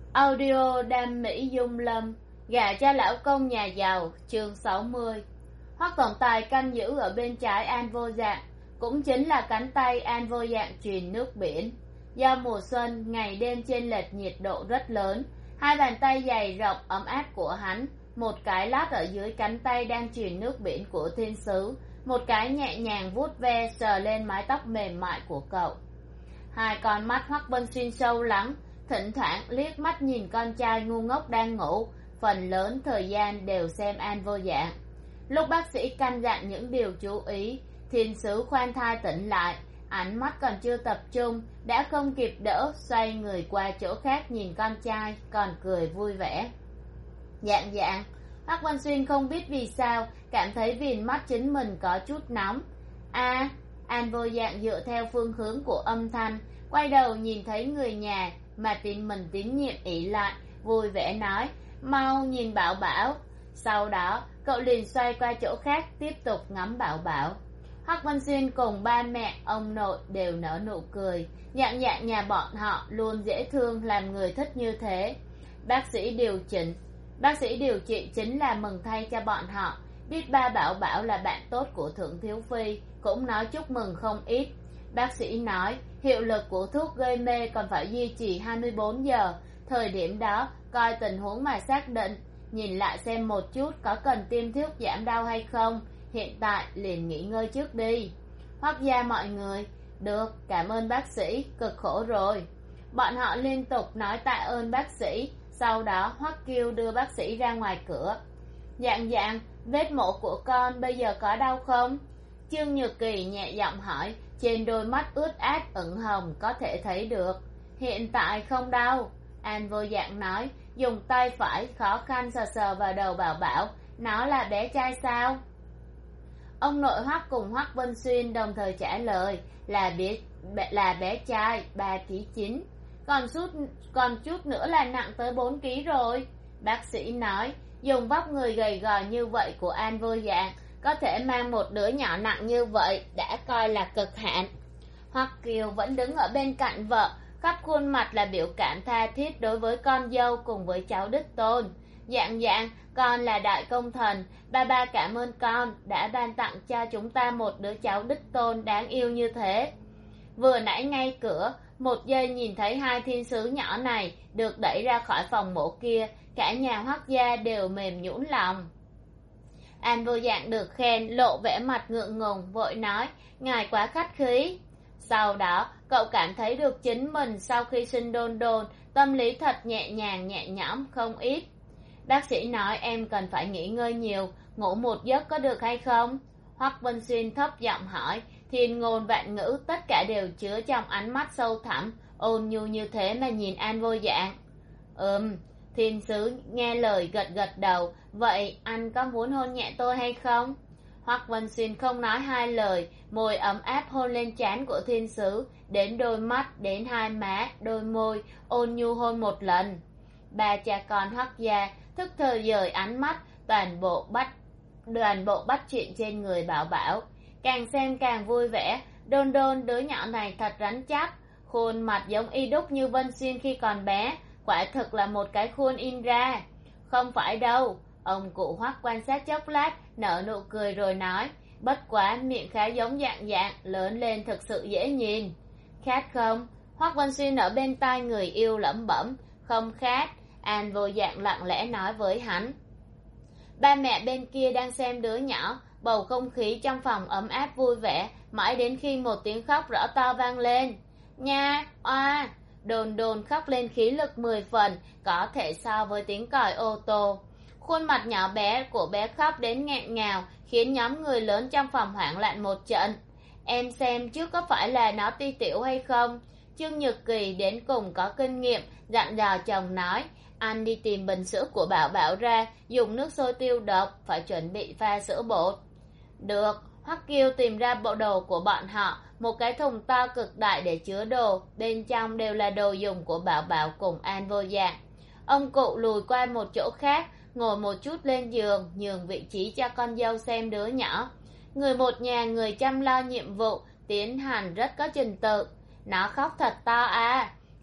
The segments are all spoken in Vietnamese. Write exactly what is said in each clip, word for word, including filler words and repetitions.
Audio Đam Mỹ Dung Lâm, gả cho lão công nhà giàu, chương sáu mươi. Hoắc tổng tài canh giữ ở bên trái An Vô Dạng, cũng chính là cánh tay An Vô Dạng truyền nước biển. Do mùa xuân, ngày đêm chênh lệch nhiệt độ rất lớn, hai bàn tay dày rộng ấm áp của hắn, một cái lát ở dưới cánh tay đang truyền nước biển của thiên sứ, một cái nhẹ nhàng vuốt ve sờ lên mái tóc mềm mại của cậu. Hai con mắt Hoắc Vân Xuyên sâu lắng, thỉnh thoảng liếc mắt nhìn con trai ngu ngốc đang ngủ, phần lớn thời gian đều xem An Vô Dạng. Lúc bác sĩ căn dặn những điều chú ý, thiên sứ khoan thai tỉnh lại, ánh mắt còn chưa tập trung, đã không kịp đỡ, xoay người qua chỗ khác nhìn con trai, còn cười vui vẻ. Dạng dạng, Hoắc Vân Xuyên không biết vì sao, cảm thấy viền mắt chính mình có chút nóng. A, An Vô Dạng dựa theo phương hướng của âm thanh, quay đầu nhìn thấy người nhà mà tin mình tín nhiệm ỷ lại, vui vẻ nói, mau nhìn Bảo Bảo. Sau đó cậu liền xoay qua chỗ khác, tiếp tục ngắm Bảo Bảo. Hoắc Vân Xuyên cùng ba mẹ ông nội đều nở nụ cười, dạng dạng nhà bọn họ luôn dễ thương, làm người thích như thế. Bác sĩ điều chỉnh bác sĩ điều trị chính là mừng thay cho bọn họ, biết ba Bảo Bảo là bạn tốt của Thượng Thiếu Phi, cũng nói chúc mừng không ít. Bác sĩ nói hiệu lực của thuốc gây mê còn phải duy trì hai mươi bốn giờ, thời điểm đó coi tình huống mà xác định, nhìn lại xem một chút có cần tiêm thuốc giảm đau hay không, hiện tại liền nghỉ ngơi trước đi. Hoắc gia mọi người, được, cảm ơn bác sĩ, cực khổ rồi. Bọn họ liên tục nói tạ ơn bác sĩ, sau đó Hoắc Kiêu đưa bác sĩ ra ngoài cửa. Dạng dạng, vết mổ của con bây giờ có đau không? Trương Nhược Kỳ nhẹ giọng hỏi, trên đôi mắt ướt át ửng hồng có thể thấy được. Hiện tại không đau, An Vô Dạng nói, dùng tay phải khó khăn sờ sờ vào đầu Bảo Bảo, nó là bé trai sao? Ông nội Hoắc cùng Hoắc Vân Xuyên đồng thời trả lời, là bé, là bé trai, ba ký chín, còn chút, còn chút nữa là nặng tới bốn ký rồi. Bác sĩ nói, dùng vóc người gầy gò như vậy của An Vô Dạng, có thể mang một đứa nhỏ nặng như vậy đã coi là cực hạn. Hoắc Kiều vẫn đứng ở bên cạnh vợ, khắp khuôn mặt là biểu cảm tha thiết đối với con dâu cùng với cháu đích tôn. Dạng dạng, con là đại công thần, ba ba cảm ơn con đã ban tặng cho chúng ta một đứa cháu đích tôn đáng yêu như thế. Vừa nãy ngay cửa, một giây nhìn thấy hai thiên sứ nhỏ này được đẩy ra khỏi phòng mổ kia, cả nhà Hoắc gia đều mềm nhũn lòng. An Vô Dạng được khen, lộ vẻ mặt ngượng ngùng, vội nói, ngài quá khách khí. Sau đó cậu cảm thấy được chính mình sau khi sinh đôn đôn, tâm lý thật nhẹ nhàng nhẹ nhõm không ít. Bác sĩ nói em cần phải nghỉ ngơi nhiều, ngủ một giấc có được hay không? Hoắc Vân Xuyên thấp giọng hỏi, thiên ngôn vạn ngữ tất cả đều chứa trong ánh mắt sâu thẳm, ôn nhu như thế mà nhìn An Vô Dạng. Ừm, thiên sứ nghe lời gật gật đầu, vậy anh có muốn hôn nhẹ tôi hay không? Hoắc Vân Xuyên không nói hai lời, môi ấm áp hôn lên trán của thiên sứ, đến đôi mắt, đến hai má, đôi môi, ôn nhu hôn một lần. Ba cha con Hoắc gia thức thời dời ánh mắt, toàn bộ bắt toàn bộ bắt chuyện trên người Bảo Bảo, càng xem càng vui vẻ. Đôn đôn đứa nhỏ này thật rắn chắc, khuôn mặt giống y đúc như Vân Xuyên khi còn bé, quả thực là một cái khuôn in ra. Không phải đâu, ông cụ Hoắc quan sát chốc lát, nở nụ cười rồi nói, bất quá miệng khá giống Dạng Dạng, lớn lên thực sự dễ nhìn. Khát không? Hoắc Vân Xuyên ở bên tai người yêu lẩm bẩm, không khát. An Vô Dạng lặng lẽ nói với hắn. Ba mẹ bên kia đang xem đứa nhỏ, bầu không khí trong phòng ấm áp vui vẻ, mãi đến khi một tiếng khóc rõ to vang lên. Nha, oa, đồn đồn khóc lên khí lực mười phần, có thể so với tiếng còi ô tô. Khuôn mặt nhỏ bé của bé khóc đến nghẹn ngào, khiến nhóm người lớn trong phòng hoảng loạn một trận. Em xem trước có phải là nó ti tiểu hay không? Trương Nhược Kỳ đến cùng có kinh nghiệm, dặn dò chồng nói, anh đi tìm bình sữa của Bảo Bảo ra, dùng nước sôi tiêu độc, phải chuẩn bị pha sữa bột. Được. Hoắc Kiêu tìm ra bộ đồ của bọn họ, một cái thùng to cực đại để chứa đồ, bên trong đều là đồ dùng của Bảo Bảo cùng An Vô Dạng. Ông cụ lùi qua một chỗ khác, ngồi một chút lên giường, nhường vị trí cho con dâu xem đứa nhỏ. Người một nhà người chăm lo nhiệm vụ, tiến hành rất có trình tự. Nó khóc thật to à.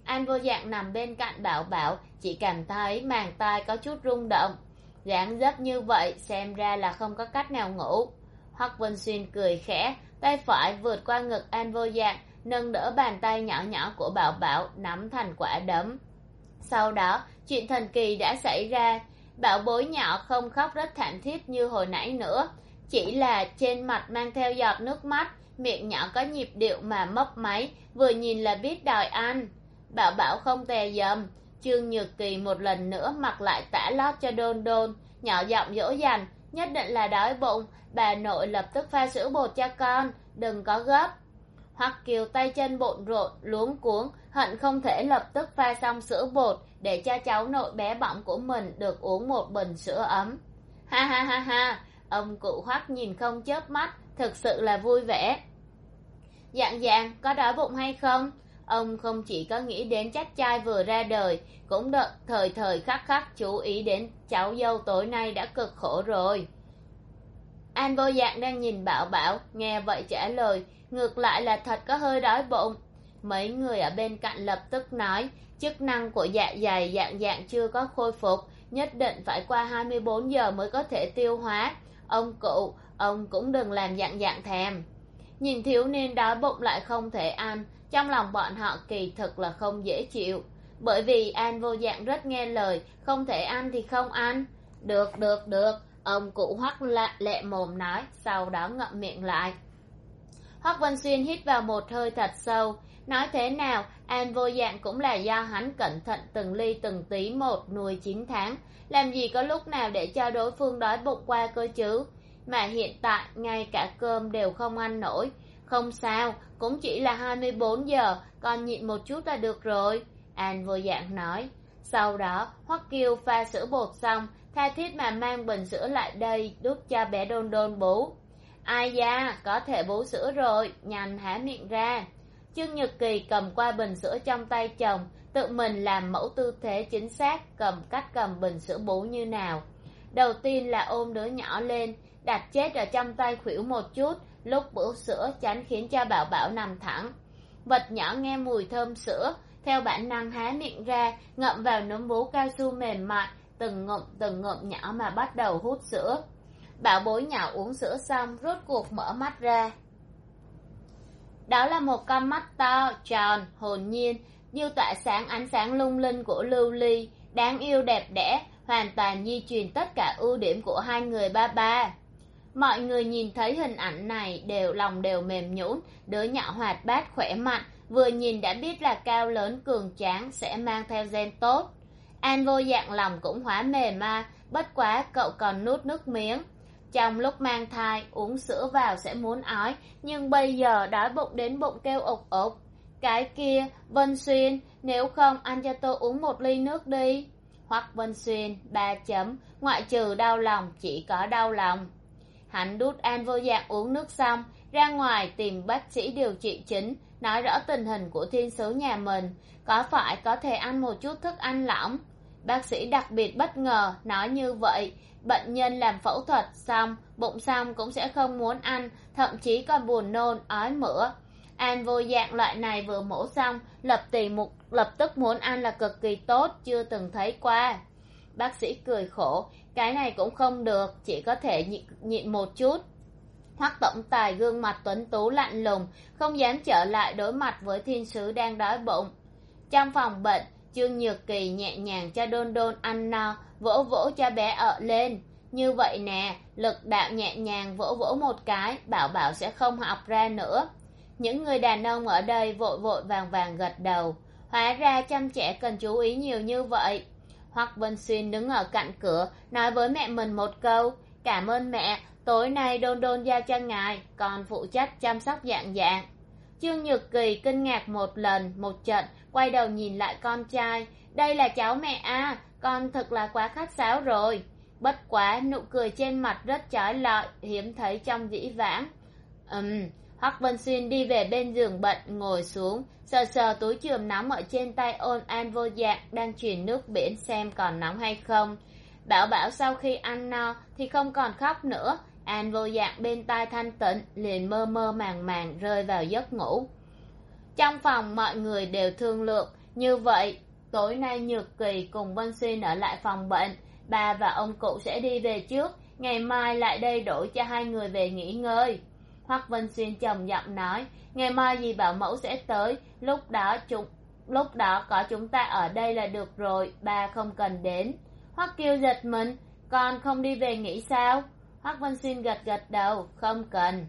An Vô Dạng nằm bên cạnh Bảo Bảo, chỉ cảm thấy màng tai có chút rung động. Dáng dấp như vậy xem ra là không có cách nào ngủ. Hoắc Vân Xuyên cười khẽ, tay phải vượt qua ngực An Vô Dạng, nâng đỡ bàn tay nhỏ nhỏ của Bảo Bảo nắm thành quả đấm. Sau đó chuyện thần kỳ đã xảy ra. Bảo bối nhỏ không khóc rất thảm thiết như hồi nãy nữa, chỉ là trên mặt mang theo giọt nước mắt, miệng nhỏ có nhịp điệu mà mấp máy, vừa nhìn là biết đòi ăn. Bảo Bảo không tè dầm. Trương Nhược Kỳ một lần nữa mặc lại tã lót cho Đôn Đôn, nhỏ giọng dỗ dành, nhất định là đói bụng, bà nội lập tức pha sữa bột cho con, đừng có gấp. Hoắc Kiều tay chân bộn rộn luống cuống, hận không thể lập tức pha xong sữa bột để cho cháu nội bé bỏng của mình được uống một bình sữa ấm. Ha ha ha ha, ông cụ Hoắc nhìn không chớp mắt, thực sự là vui vẻ. Dạng Dạng có đói bụng hay không? Ông không chỉ có nghĩ đến chắc trai vừa ra đời, cũng đợi thời thời khắc khắc chú ý đến cháu dâu tối nay đã cực khổ rồi. An Vô Dạng đang nhìn Bảo Bảo, nghe vậy trả lời, ngược lại là thật có hơi đói bụng. Mấy người ở bên cạnh lập tức nói, chức năng của dạ dày Dạng Dạng chưa có khôi phục, nhất định phải qua hai mươi bốn giờ mới có thể tiêu hóa. Ông cụ, ông cũng đừng làm Dạng Dạng thèm. Nhìn thiếu niên đói bụng lại không thể ăn, trong lòng bọn họ kỳ thực là không dễ chịu. Bởi vì An Vô Dạng rất nghe lời, không thể ăn thì không ăn. Được, được, được, ông cụ Hoắc lạ lẹ mồm nói, sau đó ngậm miệng lại. Hoắc Vân Xuyên hít vào một hơi thật sâu, nói thế nào, An Vô Dạng cũng là do hắn cẩn thận từng ly từng tí một nuôi chín tháng, làm gì có lúc nào để cho đối phương đói bụng qua cơ chứ. Mà hiện tại ngay cả cơm đều không ăn nổi. Không sao, cũng chỉ là hai mươi bốn giờ, còn nhịn một chút là được rồi, An Vô Dạng nói. Sau đó Hoắc Kiều pha sữa bột xong, tha thiết mà mang bình sữa lại đây đút cho bé Đôn Đôn bú. Ai da, có thể bú sữa rồi, nhanh há miệng ra. Trương Nhược Kỳ cầm qua bình sữa trong tay chồng, tự mình làm mẫu tư thế chính xác cầm cách cầm bình sữa bú như nào. Đầu tiên là ôm đứa nhỏ lên, đặt chết ở trong tay khuỷu một chút, lúc bú sữa tránh khiến cho Bảo Bảo nằm thẳng. Vật nhỏ nghe mùi thơm sữa, theo bản năng há miệng ra, ngậm vào núm bú cao su mềm mại, từng ngụm từng ngụm nhỏ mà bắt đầu hút sữa. Bảo bối nhỏ uống sữa xong rốt cuộc mở mắt ra. Đó là một con mắt to, tròn, hồn nhiên, như tỏa sáng ánh sáng lung linh của lưu ly, đáng yêu đẹp đẽ, hoàn toàn di truyền tất cả ưu điểm của hai người ba ba. Mọi người nhìn thấy hình ảnh này đều lòng đều mềm nhũn, đứa nhỏ hoạt bát khỏe mạnh, vừa nhìn đã biết là cao lớn cường tráng, sẽ mang theo gen tốt. An Vô Dạng lòng cũng hóa mềm ma, bất quá cậu còn nuốt nước miếng. Trong lúc mang thai, uống sữa vào sẽ muốn ói, nhưng bây giờ đói bụng đến bụng kêu ục ục. Cái kia, Vân Xuyên, nếu không anh cho tôi uống một ly nước đi. Hoắc Vân Xuyên, ba chấm, ngoại trừ đau lòng, chỉ có đau lòng. Hắn đút An Vô Dạng uống nước xong, ra ngoài tìm bác sĩ điều trị chính, nói rõ tình hình của thiên sứ nhà mình, có phải có thể ăn một chút thức ăn lỏng. Bác sĩ đặc biệt bất ngờ, nói như vậy, bệnh nhân làm phẫu thuật xong, bụng xong cũng sẽ không muốn ăn, thậm chí còn buồn nôn, ói mửa. An Vô Dạng loại này vừa mổ xong, lập tìm một lập tức muốn ăn là cực kỳ tốt, chưa từng thấy qua. Bác sĩ cười khổ, cái này cũng không được, chỉ có thể nhịn, nhịn một chút. Hoắc tổng tài gương mặt tuấn tú lạnh lùng, không dám trở lại đối mặt với thiên sứ đang đói bụng. Trong phòng bệnh, Trương Nhược Kỳ nhẹ nhàng cho Đôn Đôn ăn no, vỗ vỗ cho bé ợ lên. Như vậy nè, lực đạo nhẹ nhàng vỗ vỗ một cái, Bảo Bảo sẽ không học ra nữa. Những người đàn ông ở đây vội vội vàng vàng gật đầu. Hóa ra chăm trẻ cần chú ý nhiều như vậy. Hoắc Vân Xuyên đứng ở cạnh cửa, nói với mẹ mình một câu, cảm ơn mẹ, tối nay Đôn Đôn giao cho ngài, còn phụ trách chăm sóc Dạng Dạng. Trương Nhược Kỳ kinh ngạc một lần, một trận, quay đầu nhìn lại con trai, đây là cháu mẹ à, con thật là quá khách sáo rồi. Bất quá nụ cười trên mặt rất chói lọi, hiếm thấy trong dĩ vãng. Ừm, Hoắc Vân Xuyên đi về bên giường bệnh, ngồi xuống, sờ sờ túi chườm nóng ở trên tay ôn An Vô Dạng đang truyền nước biển xem còn nóng hay không. Bảo Bảo sau khi ăn no thì không còn khóc nữa, An Vô Dạng bên tai thanh tịnh, liền mơ mơ màng màng rơi vào giấc ngủ. Trong phòng mọi người đều thương lượng, Như vậy tối nay Nhược Kỳ cùng Vân Xuyên ở lại phòng bệnh, bà và ông cụ sẽ đi về trước, ngày mai lại đây đổi cho hai người về nghỉ ngơi. Hoắc Vân Xuyên trầm giọng nói, ngày mai dì bảo mẫu sẽ tới, lúc đó chúng lúc đó có chúng ta ở đây là được rồi, bà không cần đến. Hoắc Kiêu giật mình, con không đi về nghỉ sao? Hoắc Vân Xuyên gật gật đầu, không cần.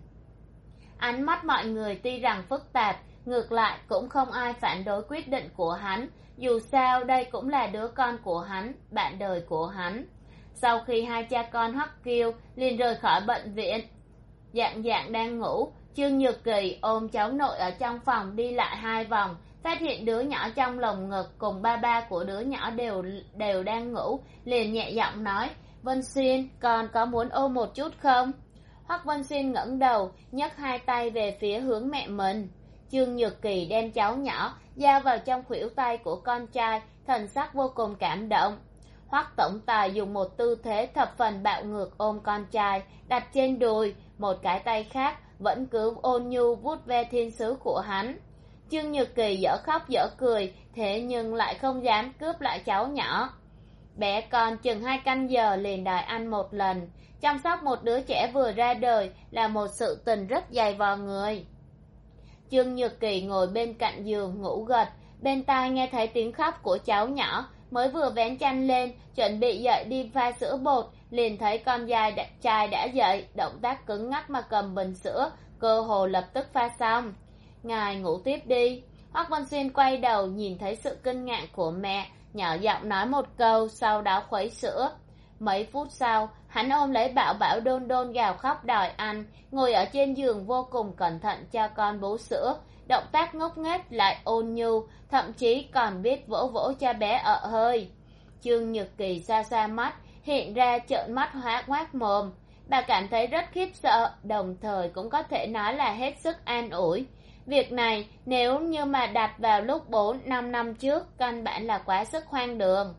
Ánh mắt mọi người tuy rằng phức tạp, ngược lại cũng không ai phản đối quyết định của hắn, dù sao đây cũng là đứa con của hắn, bạn đời của hắn. Sau khi hai cha con Hoắc Kiêu liền rời khỏi bệnh viện, Dạng Dạng đang ngủ, Trương Nhược Kỳ ôm cháu nội ở trong phòng đi lại hai vòng, phát hiện đứa nhỏ trong lồng ngực cùng ba ba của đứa nhỏ đều đều đang ngủ, liền nhẹ giọng nói, Vân Xuyên, con có muốn ôm một chút không? Hoắc Vân Xuyên ngẩng đầu, nhấc hai tay về phía hướng mẹ mình. Trương Nhược Kỳ đem cháu nhỏ giao vào trong khuỷu tay của con trai, thần sắc vô cùng cảm động. Hoắc tổng tài dùng một tư thế thập phần bạo ngược ôm con trai đặt trên đùi, một cái tay khác vẫn cứ ôn nhu vuốt ve thiên sứ của hắn. Trương Nhược Kỳ dở khóc dở cười, thế nhưng lại không dám cướp lại cháu nhỏ. Bé con chừng hai canh giờ liền đòi ăn một lần, chăm sóc một đứa trẻ vừa ra đời là một sự tình rất dày vò người. Trương Nhược Kỳ ngồi bên cạnh giường ngủ gật, bên tai nghe thấy tiếng khóc của cháu nhỏ, mới vừa vén chăn lên chuẩn bị dậy đi pha sữa bột, liền thấy con trai đã, trai đã dậy, động tác cứng ngắc mà cầm bình sữa, cơ hồ lập tức pha xong. Ngài ngủ tiếp đi. Hoắc Vân Xuyên quay đầu nhìn thấy sự kinh ngạc của mẹ, nhỏ giọng nói một câu, sau đó khuấy sữa. Mấy phút sau, hắn ôm lấy Bảo Bảo đôn đôn gào khóc đòi ăn, ngồi ở trên giường vô cùng cẩn thận cho con bú sữa, động tác ngốc nghếch lại ôn nhu, thậm chí còn biết vỗ vỗ cho bé ợ hơi. Trương Nhược Kỳ xa xa mắt, hiện ra trợn mắt hóa ngoác mồm. Bà cảm thấy rất khiếp sợ, đồng thời cũng có thể nói là hết sức an ủi. Việc này nếu như mà đặt vào lúc bốn năm năm trước, căn bản là quá sức hoang đường.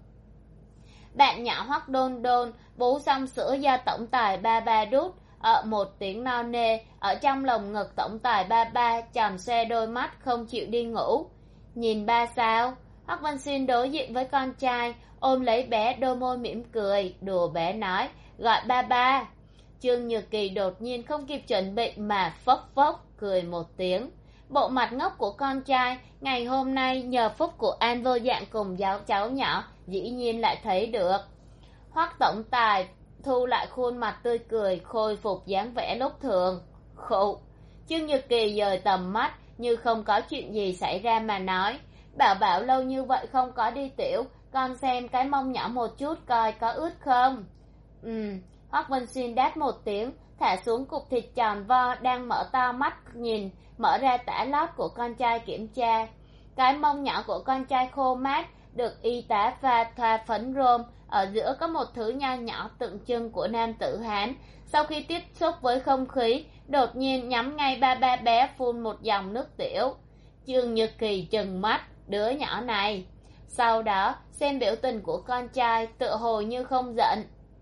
Bạn nhỏ Hoắc Đôn Đôn bú xong sữa do tổng tài ba ba đút, ở một tiếng no nê, ở trong lồng ngực tổng tài ba ba tròn xoe đôi mắt không chịu đi ngủ. Nhìn ba sao? Hoắc Vân Xuyên đối diện với con trai, ôm lấy bé, đôi môi mỉm cười, đùa bé nói, gọi ba ba. Trương Nhược Kỳ đột nhiên không kịp chuẩn bị mà phốc phốc cười một tiếng. Bộ mặt ngốc của con trai ngày hôm nay nhờ phúc của An Vô Dạng cùng giáo cháu nhỏ dĩ nhiên lại thấy được. Hoắc tổng tài thu lại khuôn mặt tươi cười, khôi phục dáng vẻ lúc thường. Khụ. Trương Nhược Kỳ dời tầm mắt như không có chuyện gì xảy ra mà nói, Bảo Bảo lâu như vậy không có đi tiểu, con xem cái mông nhỏ một chút coi có ướt không. Ừm. Hoắc Vân Xuyên đáp một tiếng, thả xuống cục thịt tròn vo đang mở to mắt nhìn, mở ra tã lót của con trai kiểm tra. Cái mông nhỏ của con trai khô mát, được y tá pha thoa phấn rôm, ở giữa có một thứ nho nhỏ tượng trưng của nam tử Hán. Sau khi tiếp xúc với không khí, đột nhiên nhắm ngay ba ba bé phun một dòng nước tiểu. Trương Nhược Kỳ trừng mắt, đứa nhỏ này. Sau đó xem biểu tình của con trai, tựa hồ như không giận.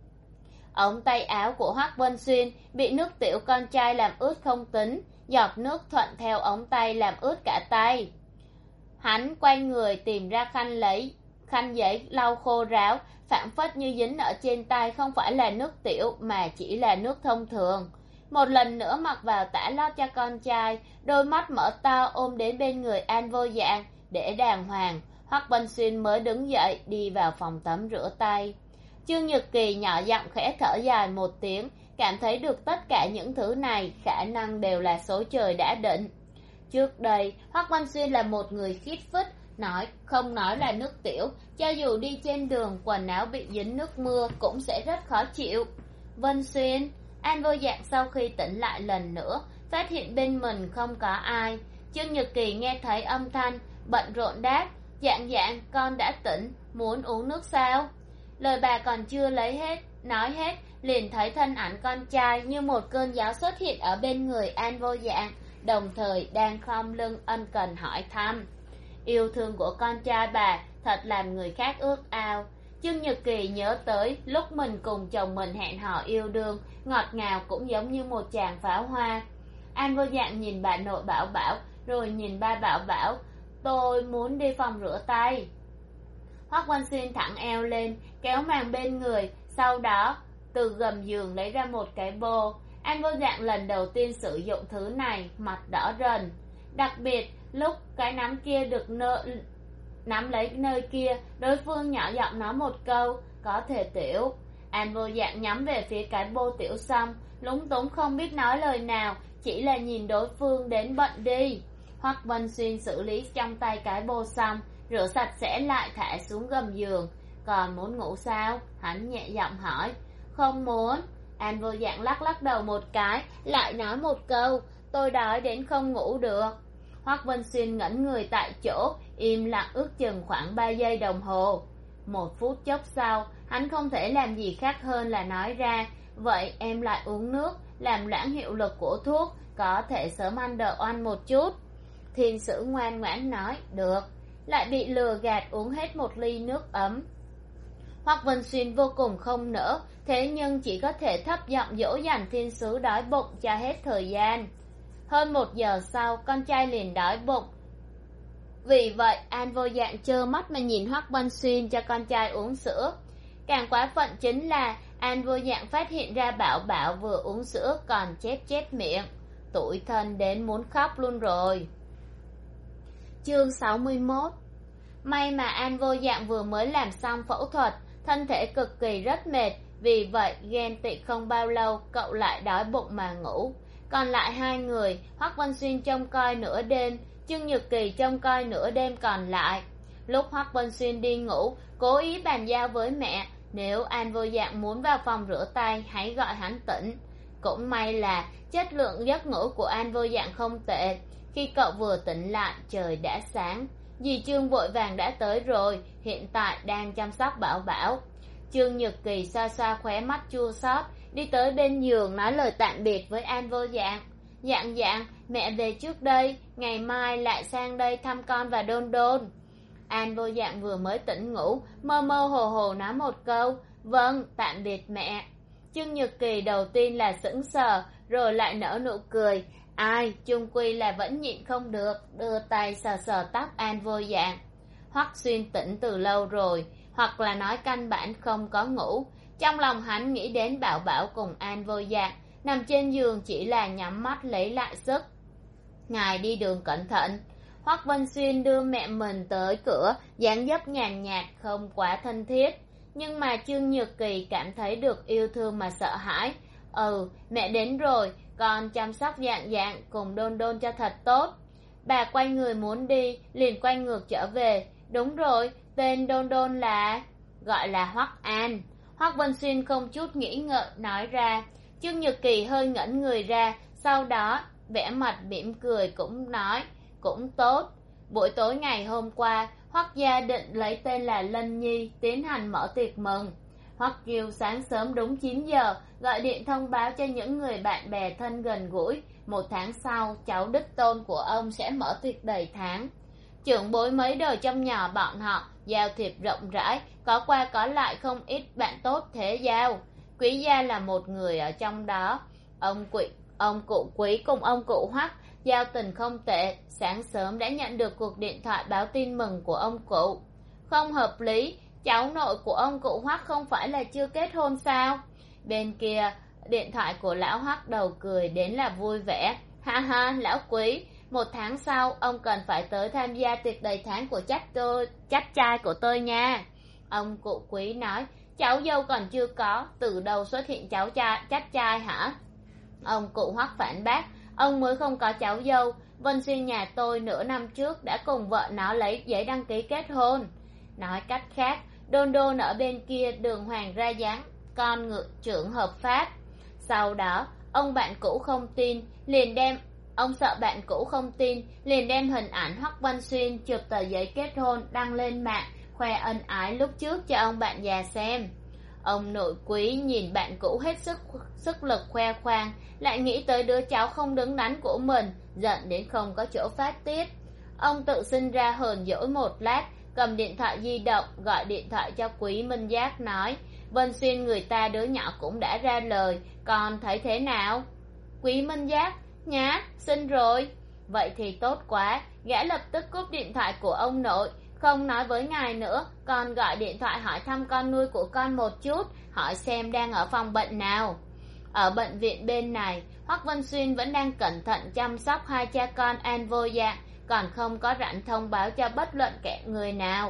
Ống tay áo của Hoắc Vân Xuyên bị nước tiểu con trai làm ướt không tính, giọt nước thuận theo ống tay làm ướt cả tay. Hắn quay người tìm ra khăn lấy khăn giấy lau khô ráo, phảng phất như dính ở trên tay không phải là nước tiểu mà chỉ là nước thông thường. Một lần nữa mặc vào tã lót cho con trai, đôi mắt mở to ôm đến bên người An Vô Dạng để đàng hoàng. Hoắc Vân Xuyên mới đứng dậy đi vào phòng tắm rửa tay. Trương Nhược Kỳ nhỏ giọng khẽ thở dài một tiếng, cảm thấy được tất cả những thứ này khả năng đều là số trời đã định. Trước đây Hoắc Vân Xuyên là một người khít phích, nói không nói là nước tiểu, cho dù đi trên đường quần áo bị dính nước mưa cũng sẽ rất khó chịu. Vân Xuyên. An Vô Dạng sau khi tỉnh lại lần nữa, phát hiện bên mình không có ai. Trương Nhược Kỳ nghe thấy âm thanh, bận rộn đáp, Dạng Dạng, con đã tỉnh, muốn uống nước sao? Lời bà còn chưa lấy hết, nói hết, liền thấy thân ảnh con trai như một cơn gió xuất hiện ở bên người An Vô Dạng, đồng thời đang khom lưng ân cần hỏi thăm. Yêu thương của con trai bà thật làm người khác ước ao. Trương Nhược Kỳ nhớ tới lúc mình cùng chồng mình hẹn hò yêu đương, ngọt ngào cũng giống như một tràng pháo hoa. An Vô Dạng nhìn bà nội Bảo Bảo, rồi nhìn ba Bảo Bảo, tôi muốn đi phòng rửa tay. Hoắc Văn Xuyên thẳng eo lên, kéo màn bên người, sau đó từ gầm giường lấy ra một cái bô. An Vô Dạng lần đầu tiên sử dụng thứ này, mặt đỏ rần. Đặc biệt lúc cái nắm kia được nơ, nắm lấy nơi kia, đối phương nhỏ giọng nói một câu, có thể tiểu. An Vô Dạng nhắm về phía cái bô tiểu xong, lúng túng không biết nói lời nào, chỉ là nhìn đối phương đến bận đi. Hoắc Văn Xuyên xử lý trong tay cái bô xong, rửa sạch sẽ lại thả xuống gầm giường. Còn muốn ngủ sao? Hắn nhẹ giọng hỏi. Không muốn. An Vô Dạng lắc lắc đầu một cái, lại nói một câu, tôi đói đến không ngủ được. Hoắc Văn Xuyên ngẩn người tại chỗ, im lặng ước chừng khoảng ba giây đồng hồ. Một phút chốc sau, hắn không thể làm gì khác hơn là nói ra, vậy em lại uống nước, làm loãng hiệu lực của thuốc, có thể sớm ăn đỡ oan một chút. Thiên Sử ngoan ngoãn nói, được, lại bị lừa gạt uống hết một ly nước ấm. Hoắc Văn Xuyên vô cùng không nỡ, thế nhưng chỉ có thể thấp giọng dỗ dành Thiên Sứ đói bụng cho hết thời gian. Hơn một giờ sau, con trai liền đói bụng. Vì vậy, An Vô Dạng trơ mắt mà nhìn Hoắc Văn Xuyên cho con trai uống sữa. Càng quá phận chính là An Vô Dạng phát hiện ra Bảo Bảo vừa uống sữa còn chép chép miệng. Tủi thân đến muốn khóc luôn rồi. Chương sáu mươi mốt. May mà An Vô Dạng vừa mới làm xong phẫu thuật, thân thể cực kỳ rất mệt, vì vậy ghen tị không bao lâu cậu lại đói bụng mà ngủ. Còn lại hai người, Hoắc Văn Xuyên trông coi nửa đêm, Trương Nhược Kỳ trông coi nửa đêm còn lại. Lúc Hoắc Văn Xuyên đi ngủ, cố ý bàn giao với mẹ, nếu An Vô Dạng muốn vào phòng rửa tay, hãy gọi hắn tỉnh. Cũng may là chất lượng giấc ngủ của An Vô Dạng không tệ. Khi cậu vừa tỉnh lại, trời đã sáng. Dì Trương vội vàng đã tới rồi, hiện tại đang chăm sóc Bảo Bảo. Trương Nhược Kỳ xoa xoa khóe mắt chua xót, đi tới bên giường nói lời tạm biệt với An Vô Dạng. Dạng Dạng, mẹ về trước đây, ngày mai lại sang đây thăm con và Đôn Đôn. An Vô Dạng vừa mới tỉnh ngủ, mơ mơ hồ hồ nói một câu, vâng, tạm biệt mẹ. Trương Nhược Kỳ đầu tiên là sững sờ, rồi lại nở nụ cười. Ai, chung quy là vẫn nhịn không được, đưa tay sờ sờ tóc An Vô Dạng. Hoắc Xuyên tỉnh từ lâu rồi, hoặc là nói căn bản không có ngủ. Trong lòng hắn nghĩ đến Bảo Bảo cùng An Vô Dạng, nằm trên giường chỉ là nhắm mắt lấy lại sức. Ngài đi đường cẩn thận. Hoắc Văn Xuyên đưa mẹ mình tới cửa, dáng dấp nhàn nhạt không quá thân thiết, nhưng mà Trương Nhược Kỳ cảm thấy được yêu thương mà sợ hãi. Ừ, mẹ đến rồi, con chăm sóc Dạng Dạng cùng Đôn Đôn cho thật tốt. Bà quay người muốn đi, liền quay ngược trở về. Đúng rồi, tên Đôn Đôn là... gọi là Hoắc An. Hoắc Văn Xuyên không chút nghĩ ngợi nói ra. Trương Nhược Kỳ hơi ngẩn người ra, sau đó vẻ mặt mỉm cười cũng nói, cũng tốt. Buổi tối ngày hôm qua, Hoắc gia định lấy tên là Lân Nhi tiến hành mở tiệc mừng. Hoắc Kiều sáng sớm đúng chín giờ gọi điện thông báo cho những người bạn bè thân gần gũi, một tháng sau cháu đích tôn của ông sẽ mở tiệc đầy tháng. Trưởng bối mấy đời trong nhà bọn họ giao thiệp rộng rãi, có qua có lại không ít bạn tốt thế giao. Quý gia là một người ở trong đó. Ông quỷ, ông cụ Quý cùng ông cụ Hoắc giao tình không tệ, sáng sớm đã nhận được cuộc điện thoại báo tin mừng của ông cụ. Không hợp lý, cháu nội của ông cụ Hoắc không phải là chưa kết hôn sao? Bên kia, điện thoại của lão Hoắc đầu cười đến là vui vẻ. Ha ha, lão Quý, một tháng sau ông cần phải tới tham gia tiệc đầy tháng của chắc tôi, chắc trai của tôi nha. Ông cụ Quý nói, cháu dâu còn chưa có, từ đâu xuất hiện cháu trai, chắc trai hả? Ông cụ Hoắc phản bác, ông mới không có cháu dâu. Vân Xuyên nhà tôi nửa năm trước đã cùng vợ nó lấy giấy đăng ký kết hôn. Nói cách khác, Đôn Đôn ở bên kia đường hoàng ra dáng con ngự trưởng hợp pháp. Sau đó ông bạn cũ không tin, liền đem ông sợ bạn cũ không tin liền đem hình ảnh Hoắc Văn Xuyên chụp tờ giấy kết hôn đăng lên mạng, khoe ân ái lúc trước cho ông bạn già xem. Ông nội Quý nhìn bạn cũ hết sức sức lực khoe khoang, lại nghĩ tới đứa cháu không đứng đắn của mình, giận đến không có chỗ phát tiết. Ông tự sinh ra hờn dỗi một lát, cầm điện thoại di động gọi điện thoại cho Quý Minh Giác nói, Vân Xuyên người ta đứa nhỏ cũng đã ra lời, con thấy thế nào? Quý Minh Giác, nhá, xin rồi. vậy thì tốt quá. Gã lập tức cúp điện thoại của ông nội, không nói với ngài nữa, còn gọi điện thoại hỏi thăm con nuôi của con một chút, hỏi xem đang ở phòng bệnh nào. Ở bệnh viện bên này, Hoắc Vân Xuyên vẫn đang cẩn thận chăm sóc hai cha con An Vô Dạng, còn không có rảnh thông báo cho bất luận kẻ người nào.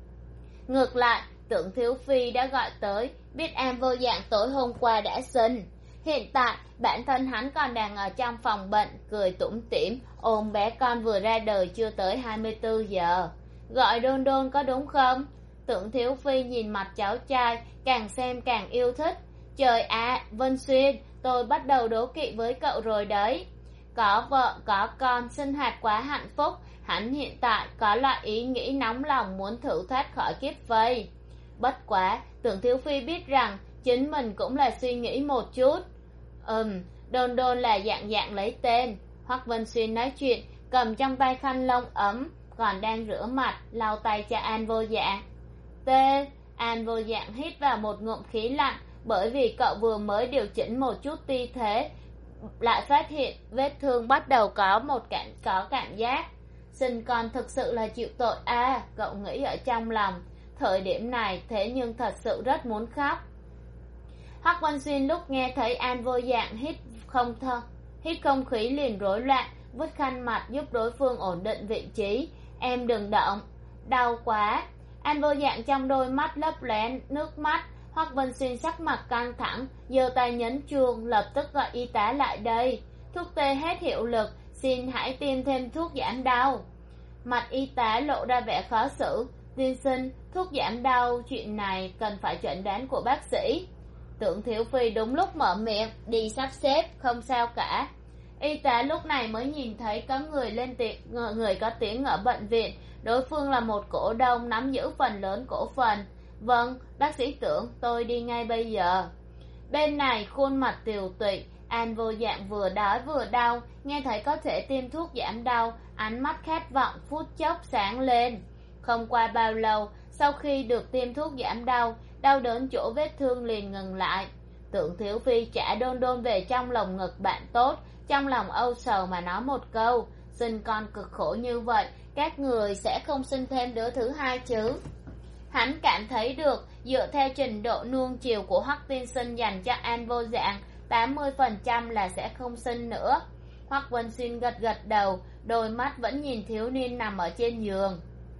Ngược lại, Tưởng Thiếu Phi đã gọi tới, biết An Vô Dạng tối hôm qua đã sinh. Hiện tại, bản thân hắn còn đang ở trong phòng bệnh, cười tủm tỉm, ôm bé con vừa ra đời chưa tới hai mươi tư giờ. Gọi Đôn Đôn có đúng không? Tưởng Thiếu Phi nhìn mặt cháu trai, càng xem càng yêu thích. Trời ạ, Vân Xuyên, tôi bắt đầu đố kỵ với cậu rồi đấy. Có vợ, có con, sinh hoạt quá hạnh phúc, hắn hiện tại có loại ý nghĩ nóng lòng muốn thử thoát khỏi kiếp vây. Bất quá, Tưởng Thiếu Phi biết rằng chính mình cũng là suy nghĩ một chút. Ừm, Đôn Đôn là dạng dạng lấy tên. Hoắc Vân Xuyên nói chuyện, cầm trong tay khăn lông ấm, còn đang rửa mặt, lau tay cho An Vô Dạng. T. An Vô Dạng hít vào một ngụm khí lạnh, bởi vì cậu vừa mới điều chỉnh một chút tư thế, lại phát hiện vết thương bắt đầu có một cảm có cảm giác. Sinh con thực sự là chịu tội a, à, cậu nghĩ ở trong lòng. Thời điểm này thế nhưng thật sự rất muốn khóc. Hoắc Vân Xuyên lúc nghe thấy An Vô Dạng hít không thơ, hít không khí liền rối loạn, vứt khăn mặt giúp đối phương ổn định vị trí. Em đừng động, đau quá. An Vô Dạng trong đôi mắt lấp lóe nước mắt. Hoắc Vân Xuyên sắc mặt căng thẳng, giơ tay nhấn chuông, lập tức gọi y tá lại đây. Thuốc tê hết hiệu lực, xin hãy tiêm thêm thuốc giảm đau. Mặt y tá lộ ra vẻ khó xử. Tiên sinh, thuốc giảm đau, chuyện này cần phải chẩn đoán của bác sĩ. Tưởng Thiếu Phi đúng lúc mở miệng, đi sắp xếp, không sao cả. Y tá lúc này mới nhìn thấy có người lên tiếng, người có tiếng ở bệnh viện. Đối phương là một cổ đông nắm giữ phần lớn cổ phần. Vâng, bác sĩ Tưởng, tôi đi ngay bây giờ. Bên này khuôn mặt tiều tụy, An Vô Dạng vừa đói vừa đau, nghe thấy có thể tiêm thuốc giảm đau, ánh mắt khát vọng phút chốc sáng lên. Không qua bao lâu, sau khi được tiêm thuốc giảm đau, đau đớn chỗ vết thương liền ngừng lại. Tưởng Thiếu Phi trả Đôn Đôn về trong lồng ngực bạn tốt, trong lòng âu sầu mà nói một câu, sinh con cực khổ như vậy, các người sẽ không sinh thêm đứa thứ hai chứ. Hắn cảm thấy được, dựa theo trình độ nuông chiều của Hoắc tiên sinh dành cho An Vô Dạng, tám mươi phần trăm là sẽ không sinh nữa. Hoắc Vân Xuyên gật gật đầu, đôi mắt vẫn nhìn thiếu niên nằm ở trên giường.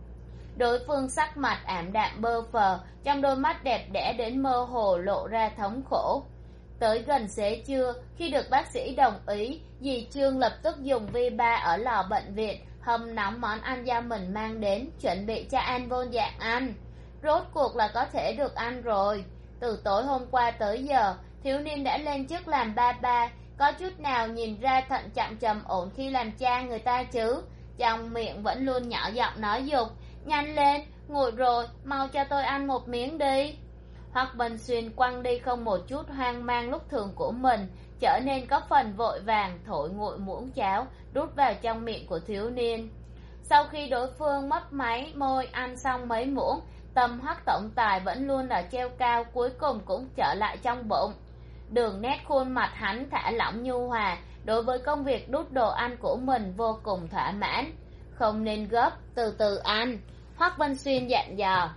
Đối phương sắc mặt ảm đạm bơ phờ, trong đôi mắt đẹp đẽ đến mơ hồ lộ ra thống khổ. Tới gần xế trưa, khi được bác sĩ đồng ý, dì Trương lập tức dùng vi ba ở lò bệnh viện, hâm nóng món ăn do mình mang đến, chuẩn bị cho An Vô Dạng ăn. Rốt cuộc là có thể được ăn rồi. Từ tối hôm qua tới giờ, thiếu niên đã lên chức làm ba ba, có chút nào nhìn ra thận trọng trầm ổn khi làm cha người ta chứ. Trong miệng vẫn luôn nhỏ giọng nói dục, nhanh lên, nguội rồi, mau cho tôi ăn một miếng đi. Hoắc Vân Xuyên quăng đi không một chút hoang mang lúc thường của mình, trở nên có phần vội vàng thổi nguội muỗng cháo, đút vào trong miệng của thiếu niên. Sau khi đối phương mấp máy môi ăn xong mấy muỗng, tâm Hoắc tổng tài vẫn luôn ở treo cao, cuối cùng cũng trở lại trong bụng. Đường nét khuôn mặt hắn thả lỏng nhu hòa, đối với công việc đút đồ ăn của mình vô cùng thỏa mãn. Không nên gấp, từ từ ăn. Hoắc Vân Xuyên dặn dò.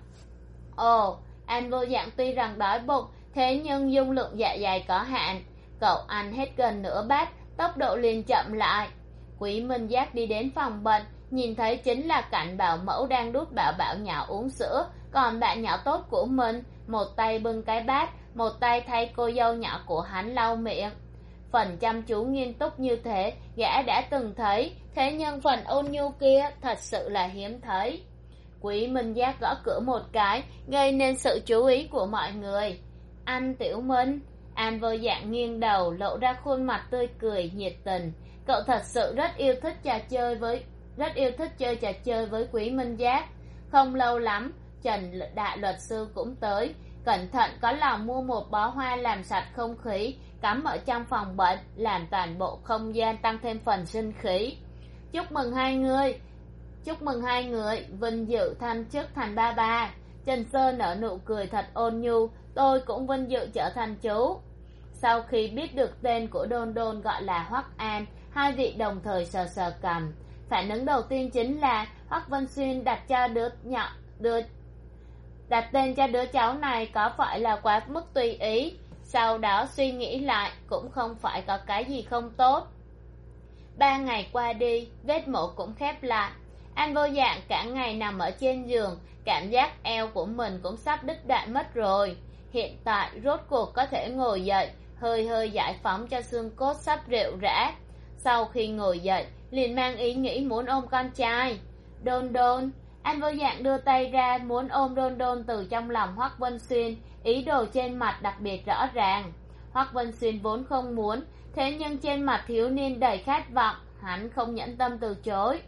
Ồ, An Vô Dạng tuy rằng đói bụng, thế nhưng dung lượng dạ dày có hạn. Cậu ăn hết gần nửa bát, tốc độ liền chậm lại. Quý Minh Giác đi đến phòng bệnh, nhìn thấy chính là cảnh bảo mẫu đang đút bảo bảo nhỏ uống sữa, còn bạn nhỏ tốt của mình, một tay bưng cái bát, một tay thay cô dâu nhỏ của hắn lau miệng. Phần chăm chú nghiêm túc như thế, gã đã từng thấy, thế nhưng phần ôn nhu kia thật sự là hiếm thấy. Quý Minh Giác gõ cửa một cái, gây nên sự chú ý của mọi người. Anh Tiểu Minh. An Vô Dạng nghiêng đầu, lộ ra khuôn mặt tươi cười nhiệt tình. Cậu thật sự rất yêu thích trò chơi với rất yêu thích chơi trò chơi với Quý Minh Giác. Không lâu lắm, Trần Đại Luật Sư cũng tới, cẩn thận có lòng mua một bó hoa làm sạch không khí, cắm ở trong phòng bệnh, làm toàn bộ không gian tăng thêm phần sinh khí. Chúc mừng hai người, chúc mừng hai người, vinh dự thăng chức thành ba ba. Trần Sơ nở nụ cười thật ôn nhu, tôi cũng vinh dự trở thành chú. Sau khi biết được tên của Đôn Đôn gọi là Hoắc An, hai vị đồng thời sờ sờ cằm. Phản ứng đầu tiên chính là Hoắc Vân Xuyên đặt cho đứa nhỏ đứa đặt tên cho đứa cháu này có phải là quá mức tùy ý. Sau đó suy nghĩ lại, cũng không phải có cái gì không tốt. Ba ngày qua đi, vết mổ cũng khép lại. An Vô Dạng cả ngày nằm ở trên giường, cảm giác eo của mình cũng sắp đứt đoạn mất rồi. Hiện tại rốt cuộc có thể ngồi dậy, hơi hơi giải phóng cho xương cốt sắp rệu rã. Sau khi ngồi dậy, liền mang ý nghĩ muốn ôm con trai. Đôn Đôn. An Vô Dạng đưa tay ra muốn ôm Đôn Đôn từ trong lòng Hoắc Vân Xuyên, ý đồ trên mặt đặc biệt rõ ràng. Hoắc Vân Xuyên vốn không muốn, thế nhưng trên mặt thiếu niên đầy khát vọng, hắn không nhẫn tâm từ chối.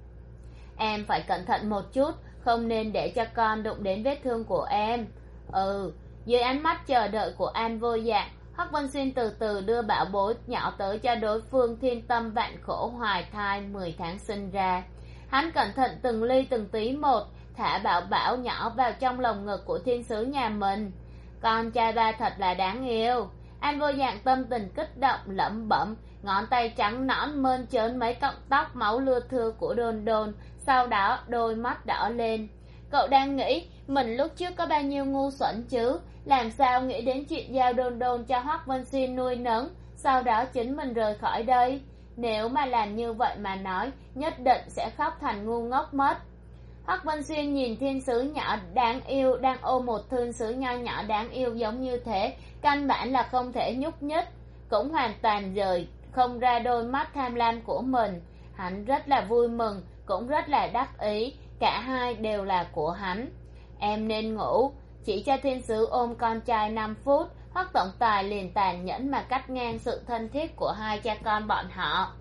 Em phải cẩn thận một chút, không nên để cho con đụng đến vết thương của em. Ừ. Dưới ánh mắt chờ đợi của An Vô Dạng, Hoắc Vân Xuyên từ từ đưa bảo bối nhỏ tới cho đối phương, thiên tâm vạn khổ hoài thai mười tháng sinh ra. Hắn cẩn thận từng ly từng tí một, thả bảo bảo nhỏ vào trong lồng ngực của thiên sứ nhà mình. Con trai ba thật là đáng yêu. An Vô Dạng tâm tình kích động lẩm bẩm, ngón tay trắng nõn mơn trớn mấy cọng tóc máu lưa thưa của Đôn Đôn, sau đó đôi mắt đỏ lên. Cậu đang nghĩ mình lúc trước có bao nhiêu ngu xuẩn chứ, làm sao nghĩ đến chuyện giao Đôn Đôn cho Hoắc Vân Xuyên nuôi nấng, sau đó chính mình rời khỏi đây. Nếu mà làm như vậy mà nói, nhất định sẽ khóc thành ngu ngốc mất. Hoắc Vân Xuyên nhìn thiên sứ nhỏ đáng yêu đang ôm một thiên sứ nho nhỏ đáng yêu giống như thế, căn bản là không thể nhúc nhích, cũng hoàn toàn rời không ra đôi mắt tham lam của mình. Hắn rất là vui mừng, cũng rất là đắc ý, cả hai đều là của hắn. Em nên ngủ. Chỉ cho thiên sứ ôm con trai năm phút, Hoắc tổng tài liền tàn nhẫn mà cắt ngang sự thân thiết của hai cha con bọn họ.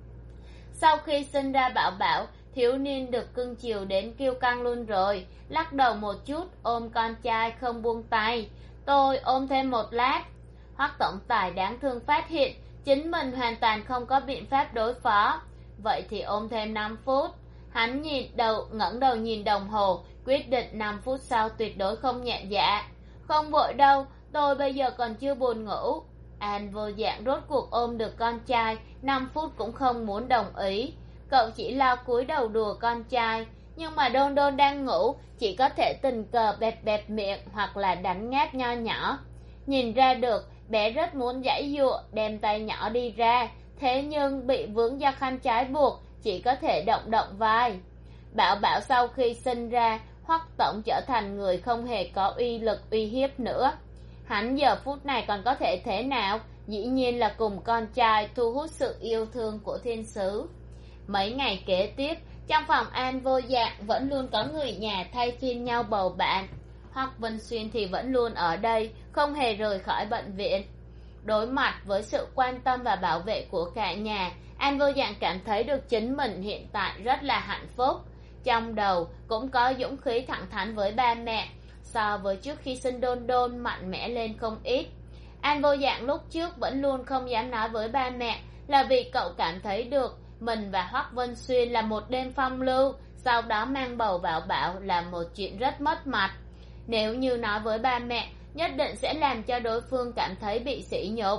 Sau khi sinh ra bảo bảo, thiếu niên được cưng chiều đến kiêu căng luôn rồi, lắc đầu một chút, ôm con trai không buông tay. Tôi ôm thêm một lát. Hoắc tổng tài đáng thương phát hiện chính mình hoàn toàn không có biện pháp đối phó. Vậy thì ôm thêm năm phút. Hắn nhìn đầu ngẩng đầu nhìn đồng hồ, quyết định năm phút sau tuyệt đối không nhẹ dạ. Không vội đâu, tôi bây giờ còn chưa buồn ngủ. An Vô Dạng rốt cuộc ôm được con trai, năm phút cũng không muốn đồng ý. Cậu chỉ lao cúi đầu đùa con trai, nhưng mà Đôn Đôn đang ngủ, chỉ có thể tình cờ bẹp bẹp miệng hoặc là đánh ngáp nho nhỏ. Nhìn ra được bé rất muốn giãy giụa đem tay nhỏ đi ra, thế nhưng bị vướng da khăn trái buộc, chỉ có thể động động vai. Bảo bảo sau khi sinh ra, Hoắc tổng trở thành người không hề có uy lực uy hiếp nữa. Hắn giờ phút này còn có thể thế nào? Dĩ nhiên là cùng con trai thu hút sự yêu thương của thiên sứ. Mấy ngày kế tiếp, trong phòng An Vô Dạng vẫn luôn có người nhà thay phiên nhau bầu bạn. Hoắc Vân Xuyên thì vẫn luôn ở đây, không hề rời khỏi bệnh viện. Đối mặt với sự quan tâm và bảo vệ của cả nhà, An Vô Dạng cảm thấy được chính mình hiện tại rất là hạnh phúc. Trong đầu cũng có dũng khí thẳng thắn với ba mẹ, so với trước khi sinh Đôn Đôn mạnh mẽ lên không ít. An Vô Dạng lúc trước vẫn luôn không dám nói với ba mẹ, là vì cậu cảm thấy được mình và Hoắc Vân Xuyên là một đêm phong lưu, sau đó mang bầu bảo bảo là một chuyện rất mất mặt. Nếu như nói với ba mẹ, nhất định sẽ làm cho đối phương cảm thấy bị sỉ nhục.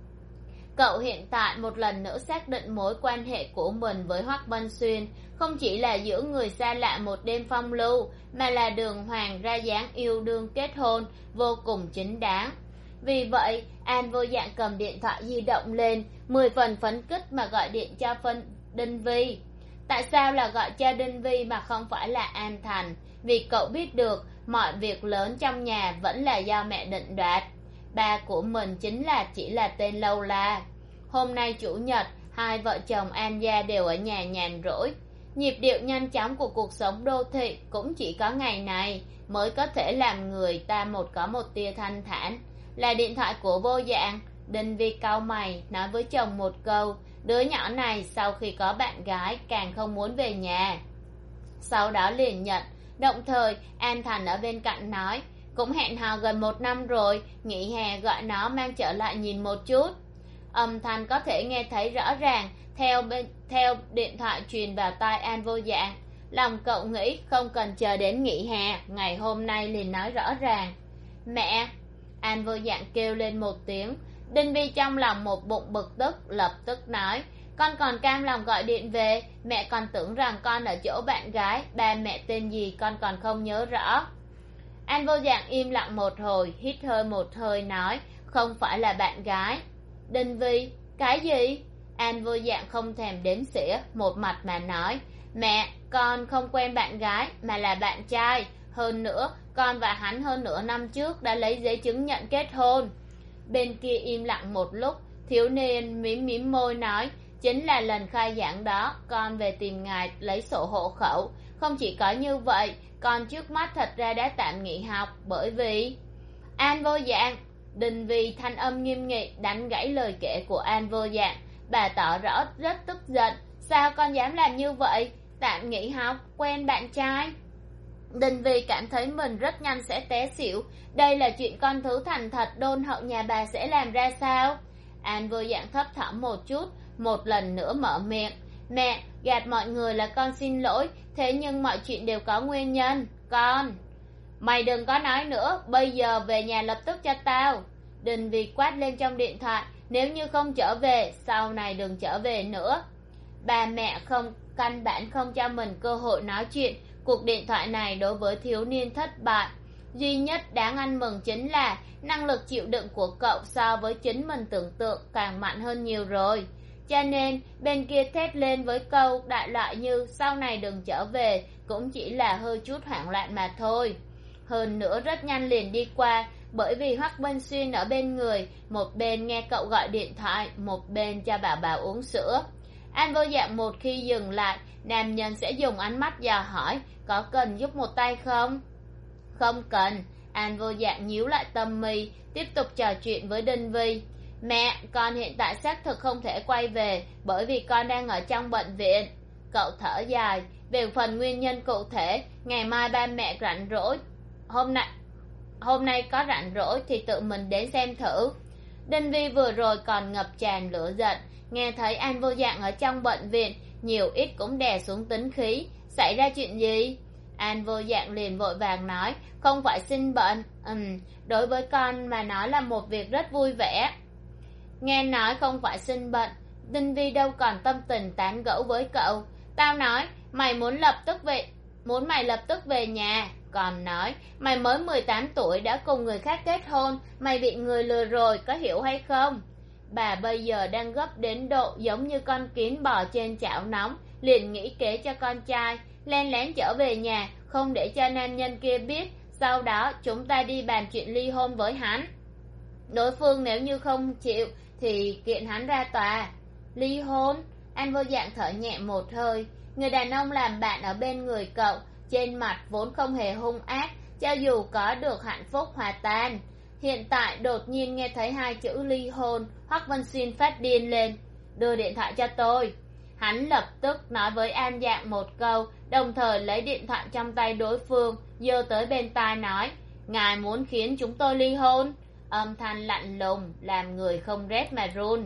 Cậu hiện tại một lần nữa xác định mối quan hệ của mình với Hoắc Vân Xuyên không chỉ là giữa người xa lạ một đêm phong lưu, mà là đường hoàng ra dáng yêu đương kết hôn, vô cùng chính đáng. Vì vậy, An Vô Dạng cầm điện thoại di động lên, mười phần phấn khích mà gọi điện cho phân Đinh Vi. Tại sao là gọi cho Đinh Vi mà không phải là An Thành? Vì cậu biết được mọi việc lớn trong nhà vẫn là do mẹ định đoạt. Ba của mình chính là chỉ là tên lâu la. Hôm nay chủ nhật, hai vợ chồng An gia đều ở nhà nhàn rỗi. Nhịp điệu nhanh chóng của cuộc sống đô thị cũng chỉ có ngày này mới có thể làm người ta một có một tia thanh thản. Là điện thoại của Vô Dạng. Đinh Vi cau mày nói với chồng một câu, đứa nhỏ này sau khi có bạn gái càng không muốn về nhà. Sau đó liền nhận. Đồng thời An Thành ở bên cạnh nói, cũng hẹn hò gần một năm rồi, nghỉ hè gọi nó mang trở lại nhìn một chút. Âm thanh có thể nghe thấy rõ ràng theo bên theo điện thoại truyền vào tai An Vô Dạng. Lòng cậu nghĩ không cần chờ đến nghỉ hè, ngày hôm nay liền nói rõ ràng. Mẹ! An Vô Dạng kêu lên một tiếng. Đinh Vi trong lòng một bụng bực tức, lập tức nói, con còn cam lòng gọi điện về. Mẹ còn tưởng rằng con ở chỗ bạn gái. Ba mẹ tên gì con còn không nhớ rõ. An Vô Dạng im lặng một hồi, hít hơi một hơi nói, không phải là bạn gái. Đinh Vi, cái gì? An Vô Dạng không thèm đếm xỉa, một mặt mà nói, mẹ, con không quen bạn gái mà là bạn trai. Hơn nữa, con và hắn hơn nửa năm trước đã lấy giấy chứng nhận kết hôn. Bên kia im lặng một lúc, thiếu niên mím mím môi nói, chính là lần khai giảng đó con về tìm ngài lấy sổ hộ khẩu. Không chỉ có như vậy, con trước mắt thật ra đã tạm nghỉ học bởi vì... An Vô Dạng, Đinh Vi thanh âm nghiêm nghị đánh gãy lời kể của An Vô Dạng. Bà tỏ rõ rất tức giận, sao con dám làm như vậy? Tạm nghỉ học, quen bạn trai. Đinh Vi cảm thấy mình rất nhanh sẽ té xỉu. Đây là chuyện con thứ thành thật đôn hậu nhà bà sẽ làm ra sao? An Vô Dạng thấp thỏm một chút, một lần nữa mở miệng, mẹ, gạt mọi người là con xin lỗi, thế nhưng mọi chuyện đều có nguyên nhân. Con, mày đừng có nói nữa, bây giờ về nhà lập tức cho tao. Đinh Vi quát lên trong điện thoại, nếu như không trở về, sau này đừng trở về nữa. Ba mẹ không căn bản không cho mình cơ hội nói chuyện. Cuộc điện thoại này đối với thiếu niên thất bại. Duy nhất đáng ăn mừng chính là năng lực chịu đựng của cậu so với chính mình tưởng tượng càng mạnh hơn nhiều rồi. Cho nên bên kia thét lên với câu đại loại như sau này đừng trở về cũng chỉ là hơi chút hoảng loạn mà thôi. Hơn nữa rất nhanh liền đi qua, bởi vì Hoắc Vân Xuyên ở bên người, một bên nghe cậu gọi điện thoại, một bên cho bảo bảo uống sữa. An Vô Dạng một khi dừng lại, nam nhân sẽ dùng ánh mắt dò hỏi, có cần giúp một tay không? Không cần. An Vô Dạng nhíu lại tâm mi, tiếp tục trò chuyện với Đinh Vi. Mẹ, con hiện tại xác thực không thể quay về, bởi vì con đang ở trong bệnh viện. Cậu thở dài, về phần nguyên nhân cụ thể, ngày mai ba mẹ rảnh rỗi. Hôm nay, hôm nay có rảnh rỗi thì tự mình đến xem thử. Đinh Vi vừa rồi còn ngập tràn lửa giận, nghe thấy An Vô Dạng ở trong bệnh viện, nhiều ít cũng đè xuống tính khí. Xảy ra chuyện gì? An Vô Dạng liền vội vàng nói, không phải sinh bệnh. Ừm, đối với con mà nói là một việc rất vui vẻ. Nghe nói không phải sinh bệnh, Đinh Vi đâu còn tâm tình tán gẫu với cậu. Tao nói, mày muốn lập tức về, muốn mày lập tức về nhà. Còn nói, mày mới mười tám tuổi đã cùng người khác kết hôn, mày bị người lừa rồi, có hiểu hay không? Bà bây giờ đang gấp đến độ giống như con kiến bò trên chảo nóng, liền nghĩ kế cho con trai, len lén trở về nhà, không để cho nam nhân kia biết, sau đó chúng ta đi bàn chuyện ly hôn với hắn. Đối phương nếu như không chịu thì kiện hắn ra tòa. Ly hôn? An Vô Dạng thở nhẹ một hơi. Người đàn ông làm bạn ở bên người cậu, trên mặt vốn không hề hung ác, cho dù có được hạnh phúc hòa tan. Hiện tại đột nhiên nghe thấy hai chữ ly hôn, Hoắc Vân Xuyên phát điên lên. Đưa điện thoại cho tôi. Hắn lập tức nói với An Dạng một câu, đồng thời lấy điện thoại trong tay đối phương, giơ tới bên tai nói, ngài muốn khiến chúng tôi ly hôn? Âm thanh lạnh lùng, làm người không rét mà run.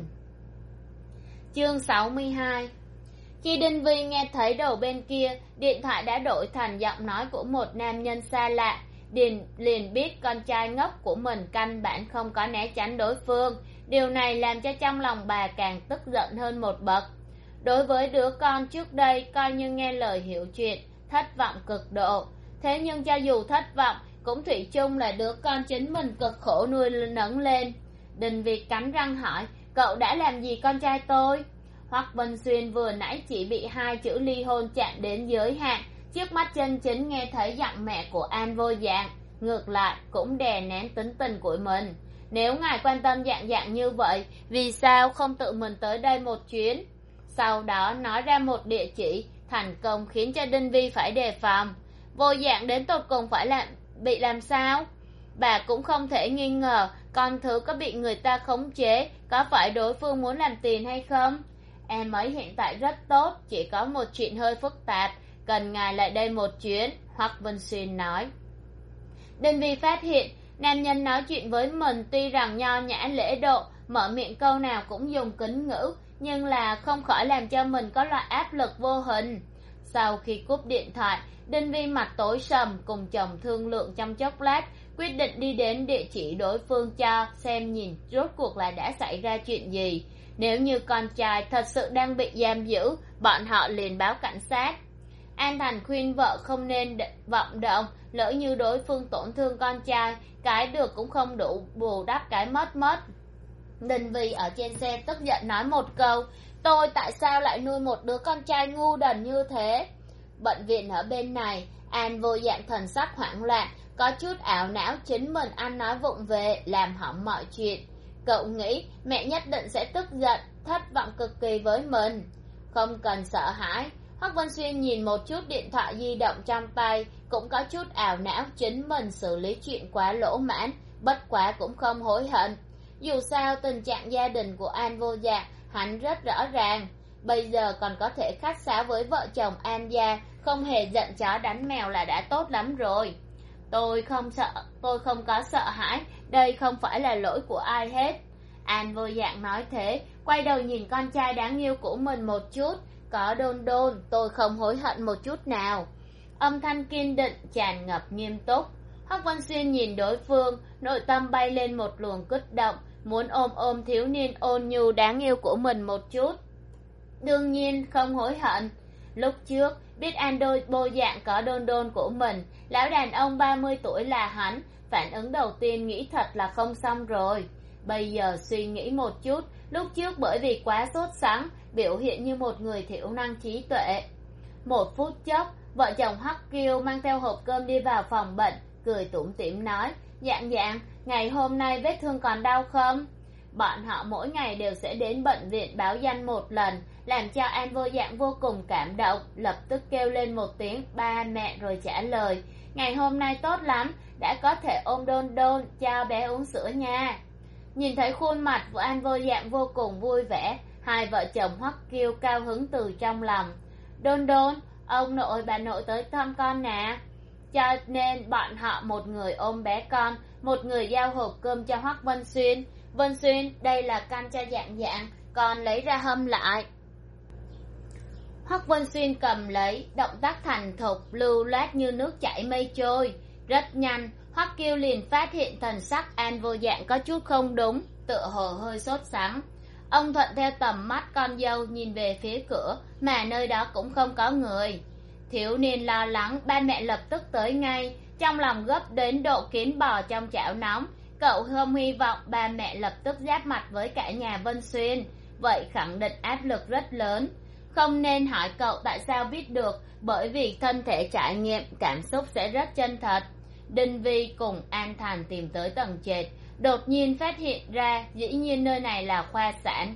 Chương sáu mươi hai. Khi Đinh Vi nghe thấy đầu bên kia, điện thoại đã đổi thành giọng nói của một nam nhân xa lạ, Điền liền biết con trai ngốc của mình căn bản không có né tránh đối phương. Điều này làm cho trong lòng bà càng tức giận hơn một bậc. Đối với đứa con trước đây coi như nghe lời hiểu chuyện, thất vọng cực độ. Thế nhưng cho dù thất vọng, cũng thủy chung là đứa con chính mình cực khổ nuôi nấng lên. Đinh Việt cắn răng hỏi, cậu đã làm gì con trai tôi? Hoắc Vân Xuyên vừa nãy chỉ bị hai chữ ly hôn chạm đến giới hạn, trước mắt chân chính nghe thấy giọng mẹ của An Vô Dạng, ngược lại cũng đè nén tính tình của mình. Nếu ngài quan tâm Dạng Dạng như vậy, vì sao không tự mình tới đây một chuyến? Sau đó nói ra một địa chỉ, thành công khiến cho Đinh Vi phải đề phòng. Vô Dạng đến tột cùng phải làm bị làm sao? Bà cũng không thể nghi ngờ con thứ có bị người ta khống chế, có phải đối phương muốn làm tiền hay không? Em ấy hiện tại rất tốt, chỉ có một chuyện hơi phức tạp, cần ngài lại đây một chuyến, Hoắc Vân Xuyên nói. Đinh Vi phát hiện, nam nhân nói chuyện với mình tuy rằng nho nhã lễ độ, mở miệng câu nào cũng dùng kính ngữ, nhưng là không khỏi làm cho mình có loại áp lực vô hình. Sau khi cúp điện thoại, Đinh Vi mặt tối sầm, cùng chồng thương lượng trong chốc lát, quyết định đi đến địa chỉ đối phương cho, xem nhìn rốt cuộc là đã xảy ra chuyện gì. Nếu như con trai thật sự đang bị giam giữ, bọn họ liền báo cảnh sát. An Thành khuyên vợ không nên vọng động, lỡ như đối phương tổn thương con trai, cái được cũng không đủ bù đắp cái mất mất. Đinh Vi ở trên xe tức giận nói một câu, tôi tại sao lại nuôi một đứa con trai ngu đần như thế? Bệnh viện ở bên này, An Vô Dạng thần sắc hoảng loạn, có chút ảo não chính mình ăn nói vụng về, làm hỏng mọi chuyện. Cậu nghĩ mẹ nhất định sẽ tức giận, thất vọng cực kỳ với mình. Không cần sợ hãi. Hoắc Vân Xuyên nhìn một chút điện thoại di động trong tay, cũng có chút ảo não chính mình xử lý chuyện quá lỗ mãn, bất quá cũng không hối hận. Dù sao tình trạng gia đình của An Vô Dạng hắn rất rõ ràng, bây giờ còn có thể khách sáo với vợ chồng An gia, không hề giận chó đánh mèo là đã tốt lắm rồi. Tôi không sợ, tôi không có sợ hãi, đây không phải là lỗi của ai hết. An Vô Dạng nói thế, quay đầu nhìn con trai đáng yêu của mình một chút, có Đôn Đôn, tôi không hối hận một chút nào. Âm thanh kiên định tràn ngập nghiêm túc. Hoắc Vân Xuyên nhìn đối phương, nội tâm bay lên một luồng kích động, muốn ôm ôm thiếu niên ôn nhu đáng yêu của mình một chút. Đương nhiên không hối hận. Lúc trước biết An Đôi Vô Dạng có Đôn Đôn của mình, lão đàn ông ba mươi tuổi là hắn, phản ứng đầu tiên nghĩ thật là không xong rồi. Bây giờ suy nghĩ một chút, lúc trước bởi vì quá sốt sắng, biểu hiện như một người thiểu năng trí tuệ. Một phút chốc, vợ chồng Hoắc Kiêu mang theo hộp cơm đi vào phòng bệnh, cười tủm tỉm nói, Dạng Dạng, ngày hôm nay vết thương còn đau không? Bọn họ mỗi ngày đều sẽ đến bệnh viện báo danh một lần, làm cho An Vô Dạng vô cùng cảm động, lập tức kêu lên một tiếng ba mẹ rồi trả lời, ngày hôm nay tốt lắm, đã có thể ôm Đôn Đôn cho bé uống sữa nha. Nhìn thấy khuôn mặt của An Vô Dạng vô cùng vui vẻ, hai vợ chồng Hoắc Kiêu cao hứng từ trong lòng. Đôn Đôn, ông nội bà nội tới thăm con nè. Cho nên bọn họ một người ôm bé con, một người giao hộp cơm cho Hoắc Vân Xuyên. Vân Xuyên, đây là canh cho Dạng Dạng, con lấy ra hâm lại. Hoắc Vân Xuyên cầm lấy, động tác thành thục, lưu loát như nước chảy mây trôi. Rất nhanh, Hoắc Kiêu liền phát hiện thần sắc An Vô Dạng có chút không đúng, tựa hồ hơi sốt sắng. Ông thuận theo tầm mắt con dâu nhìn về phía cửa, mà nơi đó cũng không có người. Thiếu niên lo lắng, ba mẹ lập tức tới ngay, trong lòng gấp đến độ kiến bò trong chảo nóng. Cậu không hy vọng ba mẹ lập tức giáp mặt với cả nhà Vân Xuyên, vậy khẳng định áp lực rất lớn. Không nên hỏi cậu tại sao biết được, bởi vì thân thể trải nghiệm, cảm xúc sẽ rất chân thật. Đinh Vi cùng An Thành tìm tới tầng trệt, đột nhiên phát hiện ra dĩ nhiên nơi này là khoa sản.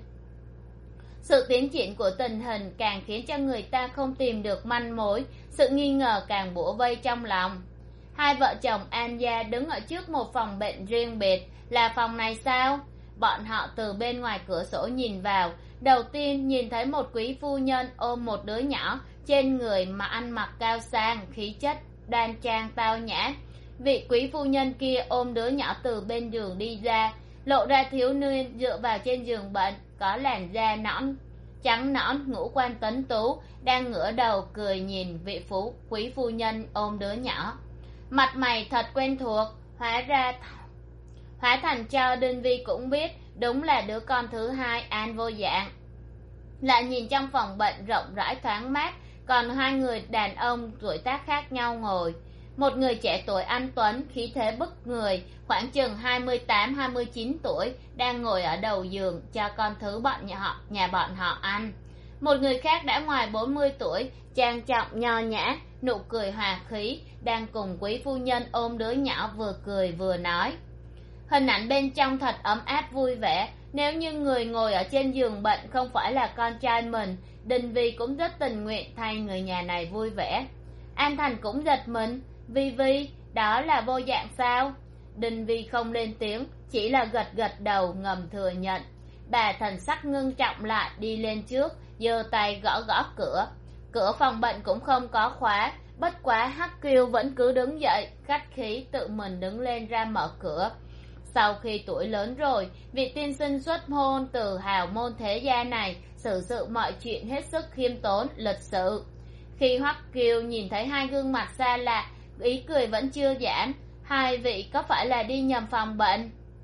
Sự tiến triển của tình hình càng khiến cho người ta không tìm được manh mối, sự nghi ngờ càng bủa vây trong lòng. Hai vợ chồng An gia đứng ở trước một phòng bệnh riêng biệt, là phòng này sao? Bọn họ từ bên ngoài cửa sổ nhìn vào, đầu tiên nhìn thấy một quý phu nhân ôm một đứa nhỏ, trên người mà ăn mặc cao sang, khí chất đoan trang tao nhã. Vị quý phu nhân kia ôm đứa nhỏ từ bên giường đi ra, lộ ra thiếu niên dựa vào trên giường bệnh, có làn da nõn trắng nõn, ngũ quan tuấn tú, đang ngửa đầu cười nhìn vị phú quý phu nhân ôm đứa nhỏ. Mặt mày thật quen thuộc, hóa ra hóa thành cho Đinh Vi cũng biết đúng là đứa con thứ hai An Vô Dạng. Lại nhìn trong phòng bệnh rộng rãi thoáng mát, còn hai người đàn ông tuổi tác khác nhau ngồi. Một người trẻ tuổi anh tuấn, khí thế bức người, khoảng chừng hai mươi tám hai mươi chín tuổi, đang ngồi ở đầu giường cho con thứ bọn nhà họ nhà bọn họ ăn. Một người khác đã ngoài bốn mươi tuổi, trang trọng nho nhã, nụ cười hòa khí, đang cùng quý phu nhân ôm đứa nhỏ vừa cười vừa nói. Hình ảnh bên trong thật ấm áp vui vẻ. Nếu như người ngồi ở trên giường bệnh không phải là con trai mình, Đinh Vi cũng rất tình nguyện thay người nhà này vui vẻ. An Thành cũng giật mình. Vi Vi, đó là Vô Dạng sao? Đinh Vi không lên tiếng, chỉ là gật gật đầu ngầm thừa nhận. Bà thần sắc ngưng trọng lại đi lên trước, giơ tay gõ gõ cửa. Cửa phòng bệnh cũng không có khóa, bất quá Hắc Kiêu vẫn cứ đứng dậy, khách khí tự mình đứng lên ra mở cửa. Sau khi tuổi lớn rồi, vị tiên sinh xuất hôn từ hào môn thế gia này xử sự mọi chuyện hết sức khiêm tốn, lịch sự. Khi Hoắc Kiêu nhìn thấy hai gương mặt xa lạ, ý cười vẫn chưa giảm. Hai vị có phải là đi nhầm phòng bệnh?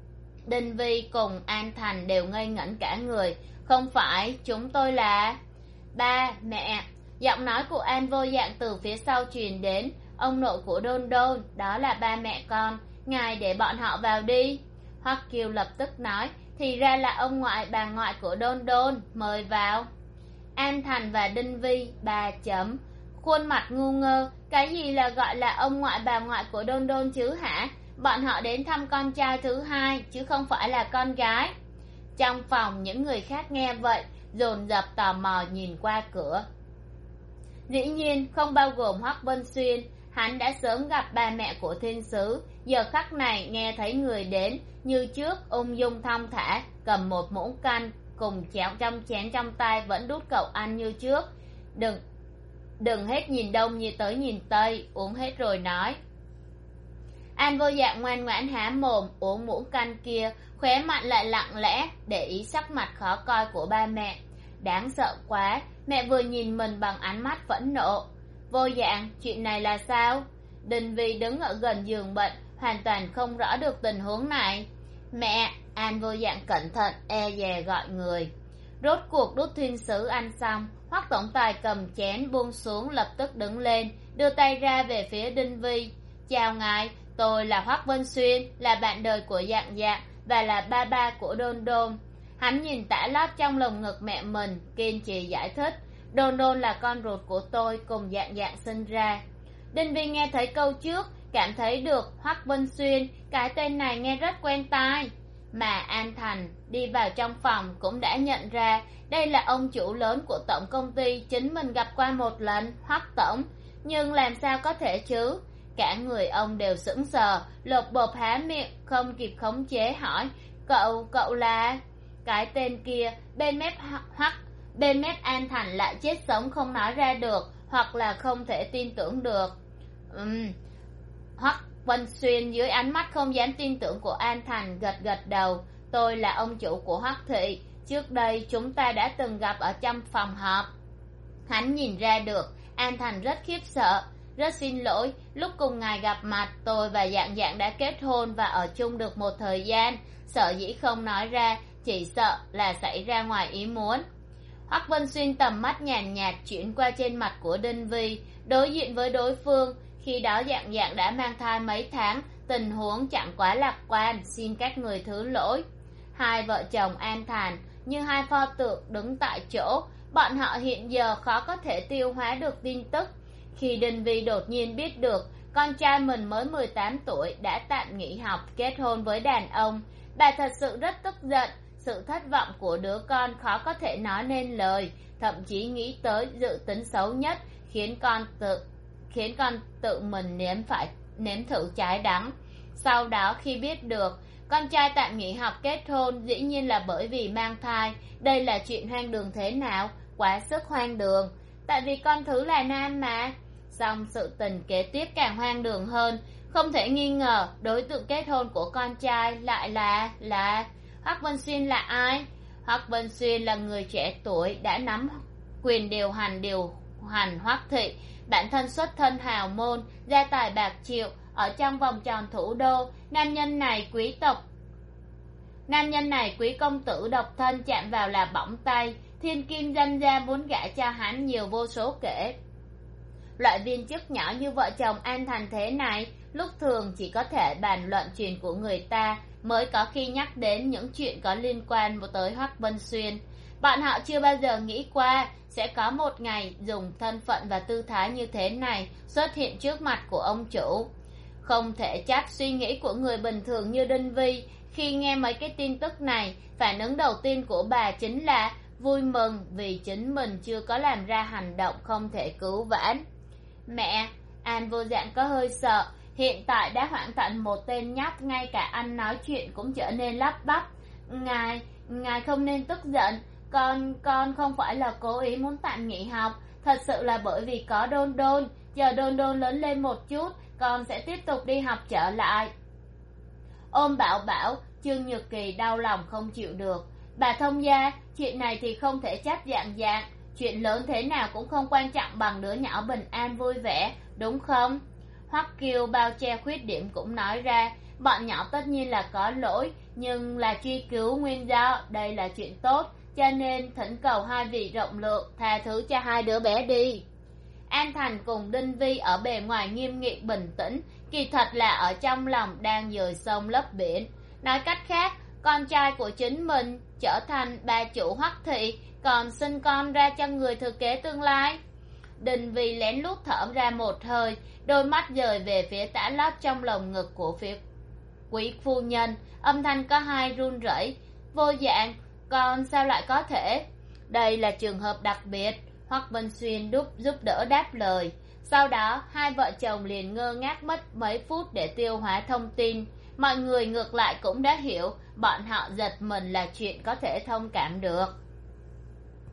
Đinh Vi cùng An Thành đều ngây ngẩn cả người. Không phải, chúng tôi là... Ba, mẹ. Giọng nói của An Vô Dạng từ phía sau truyền đến. Ông nội của Đôn Đôn, đó là ba mẹ con, ngài để bọn họ vào đi. Hoắc Kiều lập tức nói, thì ra là ông ngoại bà ngoại của Đôn Đôn, mời vào. An Thành và Đinh Vi, ba chấm. Khuôn mặt ngu ngơ, cái gì là gọi là ông ngoại bà ngoại của Đôn Đôn chứ hả? Bọn họ đến thăm con trai thứ hai, chứ không phải là con gái. Trong phòng những người khác nghe vậy, dồn dập tò mò nhìn qua cửa. Dĩ nhiên không bao gồm Hoắc Vân Xuyên, hắn đã sớm gặp ba mẹ của thiên sứ, giờ khắc này nghe thấy người đến, như trước ung dung thong thả, cầm một muỗng canh cùng chén trong chén trong tay vẫn đút cậu ăn như trước. Đừng, đừng hết nhìn đông như tới nhìn tây, uống hết rồi nói. An Vô Dạng ngoan ngoãn há mồm uống muỗng canh kia, khóe mặt lại lặng lẽ để ý sắc mặt khó coi của ba mẹ. Đáng sợ quá, mẹ vừa nhìn mình bằng ánh mắt phẫn nộ. Vô Dạng, chuyện này là sao? Đinh Vi đứng ở gần giường bệnh, hoàn toàn không rõ được tình huống này. Mẹ, An Vô Dạng cẩn thận e dè gọi người. Rốt cuộc đút thiên sứ ăn xong, Hoắc tổng tài cầm chén buông xuống lập tức đứng lên, đưa tay ra về phía Đinh Vi. Chào ngài, tôi là Hoắc Vân Xuyên, là bạn đời của Dạng Dạng và là ba ba của Đôn Đôn. Hắn nhìn tã lót trong lồng ngực mẹ mình, kiên trì giải thích. Đôn Đôn là con ruột của tôi, cùng Dạng Dạng sinh ra. Đinh Vi nghe thấy câu trước, cảm thấy được Hoắc Vân Xuyên, cái tên này nghe rất quen tai. Mà An Thành đi vào trong phòng cũng đã nhận ra đây là ông chủ lớn của tổng công ty chính mình gặp qua một lần, Hoắc tổng. Nhưng làm sao có thể chứ? Cả người ông đều sững sờ, lột bột há miệng, không kịp khống chế hỏi, cậu, cậu là... Cái tên kia, bên mép Hoắc, bên mép An Thành lại chết sống không nói ra được, hoặc là không thể tin tưởng được. Ừm, Hoắc Vân Xuyên dưới ánh mắt không dám tin tưởng của An Thành gật gật đầu. Tôi là ông chủ của Hoắc thị, trước đây chúng ta đã từng gặp ở trong phòng họp. Hắn nhìn ra được An Thành rất khiếp sợ. Rất xin lỗi, lúc cùng ngài gặp mặt, tôi và Dạng Dạng đã kết hôn và ở chung được một thời gian, sợ dĩ không nói ra, chỉ sợ là xảy ra ngoài ý muốn. Hoắc Vân Xuyên tầm mắt nhàn nhạt chuyển qua trên mặt của Đinh Vi, đối diện với đối phương. Khi đó Dạng Dạng đã mang thai mấy tháng, tình huống chẳng quá lạc quan, xin các người thứ lỗi. Hai vợ chồng An Thành như hai pho tượng đứng tại chỗ, bọn họ hiện giờ khó có thể tiêu hóa được tin tức. Khi Đinh Vi đột nhiên biết được con trai mình mới mười tám tuổi đã tạm nghỉ học kết hôn với đàn ông, bà thật sự rất tức giận. Sự thất vọng của đứa con khó có thể nói nên lời, thậm chí nghĩ tới dự tính xấu nhất, khiến con tự khiến con tự mình nếm phải nếm thử trái đắng. Sau đó khi biết được con trai tạm nghỉ học kết hôn dĩ nhiên là bởi vì mang thai, đây là chuyện hoang đường thế nào, quá sức hoang đường. Tại vì con thứ là nam mà. Song sự tình kế tiếp càng hoang đường hơn, không thể nghi ngờ đối tượng kết hôn của con trai lại là là Hoắc Vân Xuyên. Là ai? Hoắc Vân Xuyên là người trẻ tuổi đã nắm quyền điều hành điều hành Hoắc thị, bản thân xuất thân hào môn, gia tài bạc triệu, ở trong vòng tròn thủ đô. Nam nhân này quý tộc nam nhân này quý công tử độc thân chạm vào là bỏng tay, thiên kim danh gia muốn gả cho hắn nhiều vô số kể. Loại viên chức nhỏ như vợ chồng An Thành thế này, lúc thường chỉ có thể bàn luận chuyện của người ta, mới có khi nhắc đến những chuyện có liên quan tới Hoắc Vân Xuyên. Bọn họ chưa bao giờ nghĩ qua sẽ có một ngày dùng thân phận và tư thái như thế này xuất hiện trước mặt của ông chủ. Không thể trách suy nghĩ của người bình thường như Đinh Vi, khi nghe mấy cái tin tức này, phản ứng đầu tiên của bà chính là vui mừng vì chính mình chưa có làm ra hành động không thể cứu vãn. Mẹ, An Vô Dạng có hơi sợ, hiện tại đã hoảng thành một tên nhóc, ngay cả anh nói chuyện cũng trở nên lắp bắp. Ngài, ngài không nên tức giận, con, con không phải là cố ý muốn tạm nghỉ học, thật sự là bởi vì có Đôn Đôn, chờ Đôn Đôn lớn lên một chút, con sẽ tiếp tục đi học trở lại. Ôm Bảo Bảo, Trương Nhược Kỳ đau lòng không chịu được. Bà thông gia, chuyện này thì không thể trách Dạng Dạng, chuyện lớn thế nào cũng không quan trọng bằng đứa nhỏ bình an vui vẻ, đúng không? Hoắc Kiều bao che khuyết điểm cũng nói ra, bọn nhỏ tất nhiên là có lỗi, nhưng là truy cứu nguyên do, đây là chuyện tốt, cho nên thỉnh cầu hai vị rộng lượng tha thứ cho hai đứa bé đi. An Thành cùng Đinh Vi ở bề ngoài nghiêm nghị bình tĩnh, kỳ thật là ở trong lòng đang dời sông lấp biển. Nói cách khác, con trai của chính mình trở thành bà chủ Hoắc thị, còn sinh con ra cho người thừa kế tương lai. Đinh Vi lén lút thở ra một hơi, đôi mắt dời về phía tã lót trong lồng ngực của phía quý phu nhân, âm thanh có hai run rẩy. Vô Dạng, con sao lại có thể? Đây là trường hợp đặc biệt, Hoắc Vân Xuyên giúp giúp đỡ đáp lời. Sau đó hai vợ chồng liền ngơ ngác mất mấy phút để tiêu hóa thông tin. Mọi người ngược lại cũng đã hiểu, bọn họ giật mình là chuyện có thể thông cảm được.